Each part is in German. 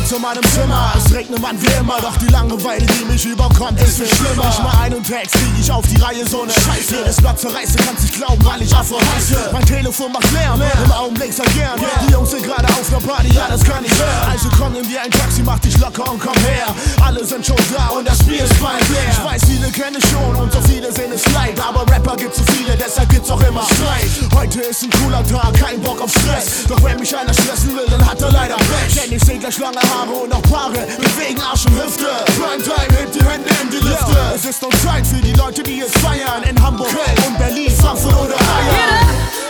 zu meinem Zimmer. Es regnet man wie immer, doch die Langeweile, die mich überkommt, ist viel schlimmer. Ich mach einen Text, krieg ich auf die Reihe, so ne Scheiße. Jedes Blatt zerreiße, kannst nicht glauben, weil ich Afro heiße. Mein Telefon macht Lärm, im Augenblick sag gern. Die Jungs sind gerade auf der Party, ja, das kann ich hören. Also komm in wie ein Taxi, mach dich locker und komm her. Alle sind schon da und das Bier ist bald leer. Ich weiß, viele kennen es schon und so viele sehen es leid. Aber Rapper gibt's so viele, deshalb gibt's auch immer Streit. Heute ist ein cooler Tag, kein Bock auf Stress. Doch wenn mich einer stressen will, dann hat er leider Pech. Denn ich seh gleich lange Haare und auch Paare bewegen Arsch und Hüfte. Primetime, hebt die Hände in die Lüfte. Es ist noch Zeit für die Leute, die es feiern. In Hamburg, Köln und Berlin, Frankfurt oder Bayern.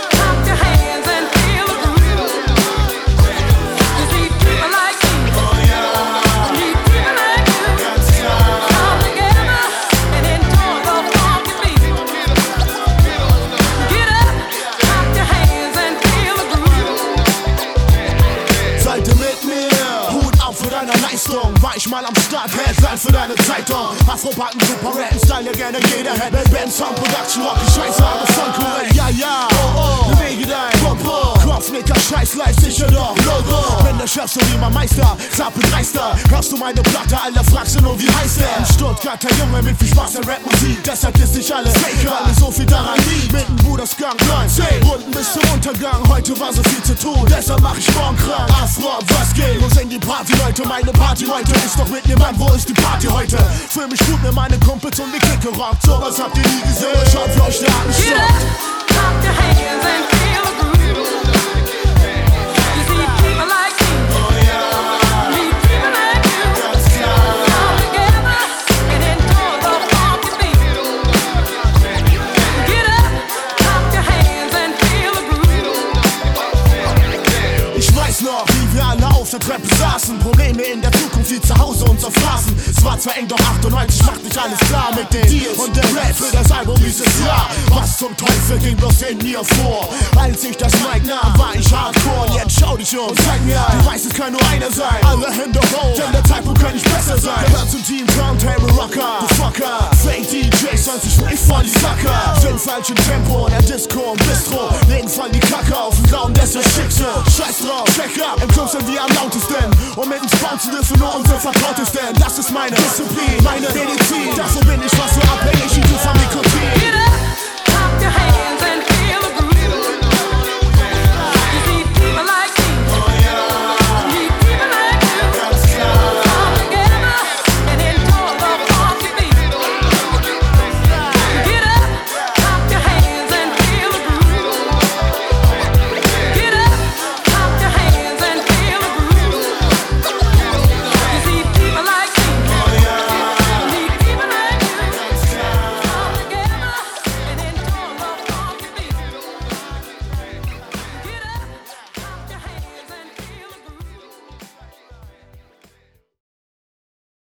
War ich mal am Start, Headline für deine Zeitung. Afro-Backen, super Rap-Style, der gerne jeder hätte. Band, Sound, Production, Rock, Scheiße, aber Funk, korrekt, ja, ja. Bewege dein Popo, Kopfnicker, Scheiß, live, sicher doch, Logo. Bin der Chef, so wie mein Meister, Klappe dreister. Hörst du meine Platte, Alter, fragst du nur, wie heißt der? Ein Stuttgarter Junge mit viel Spaß an Rapmusik. Deshalb ist nicht alle Faker, weil so viel daran liegt. Mit dem Brudersgang 19 Runden bis zum Untergang. Heute war so viel zu tun, deshalb mach ich morgen krank. Afro, was geht? Wo sind die Party, Leute? Meine Party heute ist doch mit mir, Mann, wo ist die Party heute? Fühl mich gut mit meinen Kumpels und die Kicke rockt. Sowas habt ihr nie gesehen, schaut für euch der Anstock. Der Treppe saßen, Probleme in der Zukunft wie zu Hause uns erfassen. Es war zwar eng, doch 98 macht nicht alles klar mit den Deals und der Rap für das Album dieses Jahr. Was zum Teufel ging bloß in mir vor? Als ich das Mic nahm, war ich hardcore. Und jetzt schau dich um und zeig mir ein, du weißt, es kann nur einer sein. Alle Hände hoch, denn der Zeitpunkt kann nicht besser sein. Gehört zum Team Turntable Rocker, du Fucker. Fake DJs, sonst ich voll die Sacker. Sind falsch im Tempo, in der Disco und Bistro. Legen voll die Kacke auf und glauben, das ist schick so. Scheiß drauf, check up, im Club sind wir am lautesten. Und mit dem Sponsor dürfen nur unsere Vertrautesten. Das ist meine Disziplin, meine Medizin. Davon bin ich fast so abhängig wie du vom Nikotin. Get up, clap your hands.